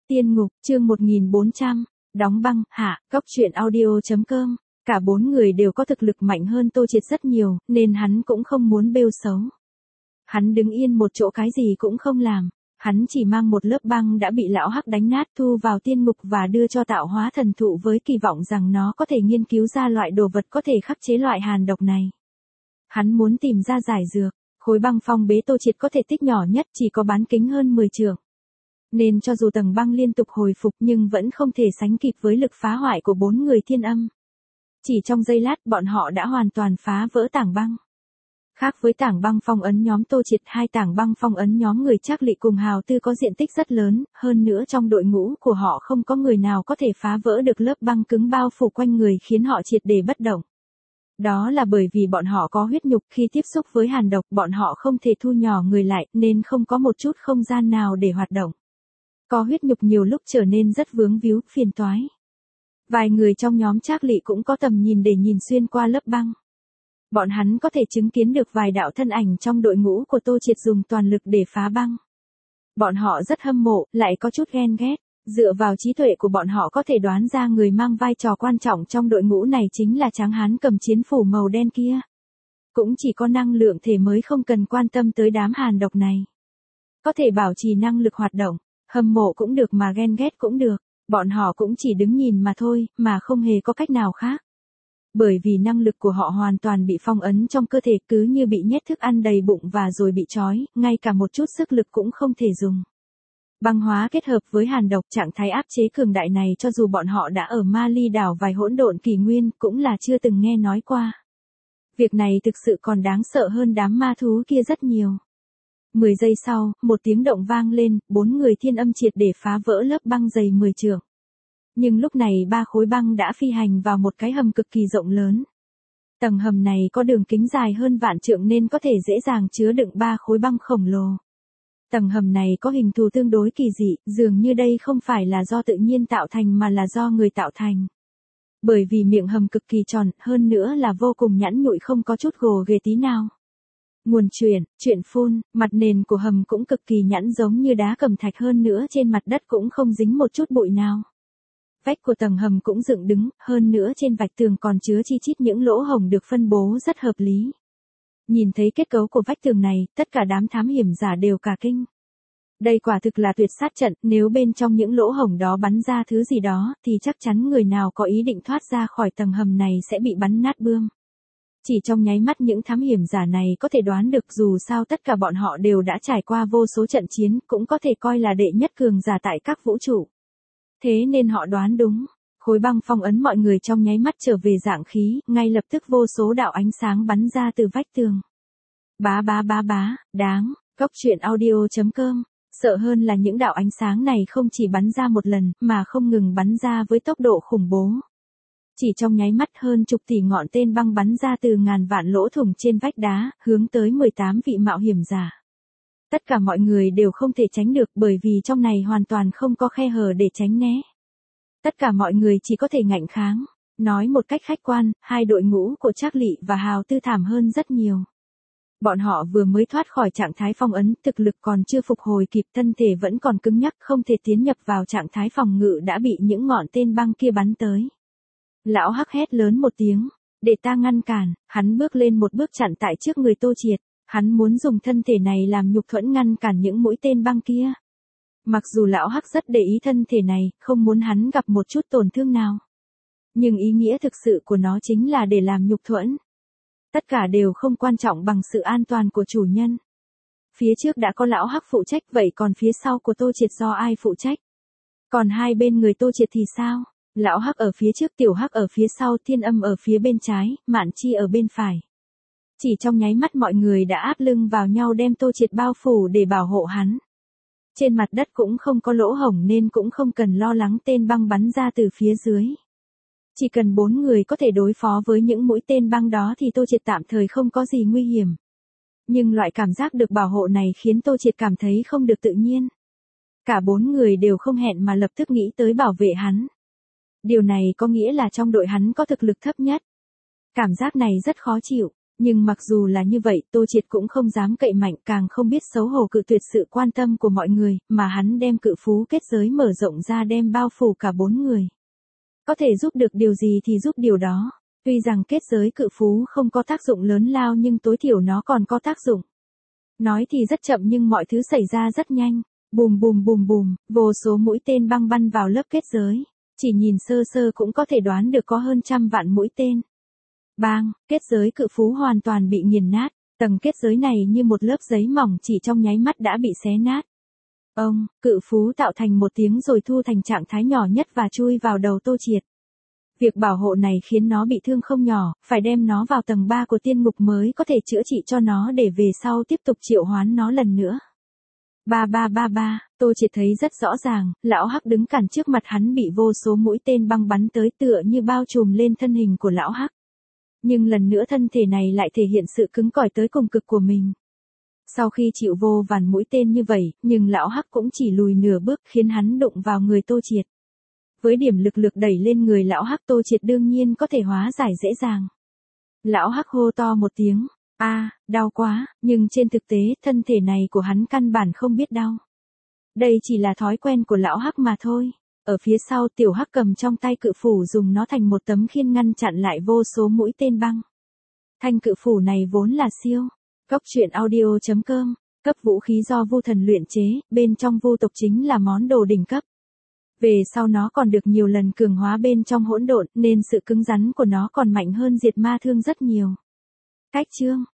Tiên ngục, chương 1400, đóng băng, hạ, Cốc truyện audio.com. Cả bốn người đều có thực lực mạnh hơn Tô Triệt rất nhiều, nên hắn cũng không muốn bêu xấu. Hắn đứng yên một chỗ cái gì cũng không làm. Hắn chỉ mang một lớp băng đã bị lão hắc đánh nát thu vào tiên ngục và đưa cho tạo hóa thần thụ với kỳ vọng rằng nó có thể nghiên cứu ra loại đồ vật có thể khắc chế loại hàn độc này. Hắn muốn tìm ra giải dược, khối băng phong bế Tô Triệt có thể tích nhỏ nhất chỉ có bán kính hơn 10 trượng. Nên cho dù tầng băng liên tục hồi phục nhưng vẫn không thể sánh kịp với lực phá hoại của bốn người thiên âm. Chỉ trong giây lát bọn họ đã hoàn toàn phá vỡ tảng băng. Khác với tảng băng phong ấn nhóm Tô Triệt, hai tảng băng phong ấn nhóm người Trác Lị cùng Hào Tư có diện tích rất lớn, hơn nữa trong đội ngũ của họ không có người nào có thể phá vỡ được lớp băng cứng bao phủ quanh người khiến họ triệt để bất động. Đó là bởi vì bọn họ có huyết nhục, khi tiếp xúc với hàn độc bọn họ không thể thu nhỏ người lại nên không có một chút không gian nào để hoạt động. Có huyết nhục nhiều lúc trở nên rất vướng víu, phiền toái. Vài người trong nhóm Trác Lị cũng có tầm nhìn để nhìn xuyên qua lớp băng. Bọn hắn có thể chứng kiến được vài đạo thân ảnh trong đội ngũ của Tô Triệt dùng toàn lực để phá băng. Bọn họ rất hâm mộ, lại có chút ghen ghét. Dựa vào trí tuệ của bọn họ có thể đoán ra người mang vai trò quan trọng trong đội ngũ này chính là tráng hán cầm chiến phủ màu đen kia. Cũng chỉ có năng lượng thể mới không cần quan tâm tới đám hàn độc này. Có thể bảo trì năng lực hoạt động, hâm mộ cũng được mà ghen ghét cũng được. Bọn họ cũng chỉ đứng nhìn mà thôi, mà không hề có cách nào khác. Bởi vì năng lực của họ hoàn toàn bị phong ấn trong cơ thể, cứ như bị nhét thức ăn đầy bụng và rồi bị trói, ngay cả một chút sức lực cũng không thể dùng. Băng hóa kết hợp với hàn độc, trạng thái áp chế cường đại này cho dù bọn họ đã ở Ma Ly đảo vài hỗn độn kỷ nguyên cũng là chưa từng nghe nói qua. Việc này thực sự còn đáng sợ hơn đám ma thú kia rất nhiều. 10 giây sau, một tiếng động vang lên, bốn người thiên âm triệt để phá vỡ lớp băng dày 10 trượng. Nhưng lúc này ba khối băng đã phi hành vào một cái hầm cực kỳ rộng lớn. Tầng hầm này có đường kính dài hơn vạn trượng nên có thể dễ dàng chứa đựng ba khối băng khổng lồ. Tầng hầm này có hình thù tương đối kỳ dị, dường như đây không phải là do tự nhiên tạo thành mà là do người tạo thành. Bởi vì miệng hầm cực kỳ tròn, hơn nữa là vô cùng nhẵn nhụi, không có chút gồ ghề tí nào. Nguồn chuyện phun, mặt nền của hầm cũng cực kỳ nhẵn giống như đá cẩm thạch, hơn nữa trên mặt đất cũng không dính một chút bụi nào. Vách của tầng hầm cũng dựng đứng, hơn nữa trên vách tường còn chứa chi chít những lỗ hổng được phân bố rất hợp lý. Nhìn thấy kết cấu của vách tường này, tất cả đám thám hiểm giả đều cả kinh. Đây quả thực là tuyệt sát trận, nếu bên trong những lỗ hổng đó bắn ra thứ gì đó, thì chắc chắn người nào có ý định thoát ra khỏi tầng hầm này sẽ bị bắn nát bươm. Chỉ trong nháy mắt những thám hiểm giả này có thể đoán được, dù sao tất cả bọn họ đều đã trải qua vô số trận chiến, cũng có thể coi là đệ nhất cường giả tại các vũ trụ. Thế nên họ đoán đúng, khối băng phong ấn mọi người trong nháy mắt trở về dạng khí, ngay lập tức vô số đạo ánh sáng bắn ra từ vách tường. Bá, đáng, Cốc truyện audio.com. Sợ hơn là những đạo ánh sáng này không chỉ bắn ra một lần, mà không ngừng bắn ra với tốc độ khủng bố. Chỉ trong nháy mắt hơn chục tỷ ngọn tên băng bắn ra từ ngàn vạn lỗ thủng trên vách đá, hướng tới 18 vị mạo hiểm giả. Tất cả mọi người đều không thể tránh được bởi vì trong này hoàn toàn không có khe hở để tránh né. Tất cả mọi người chỉ có thể ngạnh kháng. Nói một cách khách quan, hai đội ngũ của Trác Lị và Hào Tư thảm hơn rất nhiều. Bọn họ vừa mới thoát khỏi trạng thái phong ấn, thực lực còn chưa phục hồi kịp, thân thể vẫn còn cứng nhắc, không thể tiến nhập vào trạng thái phòng ngự đã bị những ngọn tên băng kia bắn tới. Lão Hắc hét lớn một tiếng, để ta ngăn cản, hắn bước lên một bước chặn tại trước người Tô Triệt. Hắn muốn dùng thân thể này làm nhục thuẫn ngăn cản những mũi tên băng kia. Mặc dù lão Hắc rất để ý thân thể này, không muốn hắn gặp một chút tổn thương nào. Nhưng ý nghĩa thực sự của nó chính là để làm nhục thuẫn. Tất cả đều không quan trọng bằng sự an toàn của chủ nhân. Phía trước đã có lão Hắc phụ trách, vậy còn phía sau của Tô Triệt do ai phụ trách? Còn hai bên người Tô Triệt thì sao? Lão Hắc ở phía trước, Tiểu Hắc ở phía sau, Thiên Âm ở phía bên trái, Mạn Chi ở bên phải. Chỉ trong nháy mắt mọi người đã áp lưng vào nhau đem Tô Triệt bao phủ để bảo hộ hắn. Trên mặt đất cũng không có lỗ hổng nên cũng không cần lo lắng tên băng bắn ra từ phía dưới. Chỉ cần 4 người có thể đối phó với những mũi tên băng đó thì Tô Triệt tạm thời không có gì nguy hiểm. Nhưng loại cảm giác được bảo hộ này khiến Tô Triệt cảm thấy không được tự nhiên. Cả 4 người đều không hẹn mà lập tức nghĩ tới bảo vệ hắn. Điều này có nghĩa là trong đội hắn có thực lực thấp nhất. Cảm giác này rất khó chịu. Nhưng mặc dù là như vậy, Tô Triệt cũng không dám cậy mạnh, càng không biết xấu hổ cự tuyệt sự quan tâm của mọi người, mà hắn đem cự phú kết giới mở rộng ra, đem bao phủ cả 4 người. Có thể giúp được điều gì thì giúp điều đó. Tuy rằng kết giới cự phú không có tác dụng lớn lao nhưng tối thiểu nó còn có tác dụng. Nói thì rất chậm nhưng mọi thứ xảy ra rất nhanh. Bùm bùm bùm bùm, vô số mũi tên băng bắn vào lớp kết giới. Chỉ nhìn sơ sơ cũng có thể đoán được có hơn 100 vạn mũi tên. Bang, kết giới cự phú hoàn toàn bị nghiền nát. Tầng kết giới này như một lớp giấy mỏng chỉ trong nháy mắt đã bị xé nát. Ông, cự phú tạo thành một tiếng rồi thu thành trạng thái nhỏ nhất và chui vào đầu Tô Triệt. Việc bảo hộ này khiến nó bị thương không nhỏ, phải đem nó vào tầng 3 của tiên ngục mới có thể chữa trị cho nó để về sau tiếp tục triệu hoán nó lần nữa. Ba, Tô Triệt thấy rất rõ ràng, lão Hắc đứng cản trước mặt hắn bị vô số mũi tên băng bắn tới tựa như bao trùm lên thân hình của lão Hắc. Nhưng lần nữa thân thể này lại thể hiện sự cứng cỏi tới cùng cực của mình. Sau khi chịu vô vàn mũi tên như vậy, nhưng lão Hắc cũng chỉ lùi nửa bước khiến hắn đụng vào người Tô Triệt. Với điểm lực đẩy lên người lão Hắc, Tô Triệt đương nhiên có thể hóa giải dễ dàng. Lão Hắc hô to một tiếng, đau quá, nhưng trên thực tế thân thể này của hắn căn bản không biết đau. Đây chỉ là thói quen của lão Hắc mà thôi. Ở phía sau tiểu Hắc cầm trong tay cự phủ dùng nó thành một tấm khiên ngăn chặn lại vô số mũi tên băng. Thanh cự phủ này vốn là siêu. Goctruyện.audio.com, cấp vũ khí do Vu Thần luyện chế, bên trong Vu tộc chính là món đồ đỉnh cấp. Về sau nó còn được nhiều lần cường hóa bên trong hỗn độn, nên sự cứng rắn của nó còn mạnh hơn diệt ma thương rất nhiều. Cách chương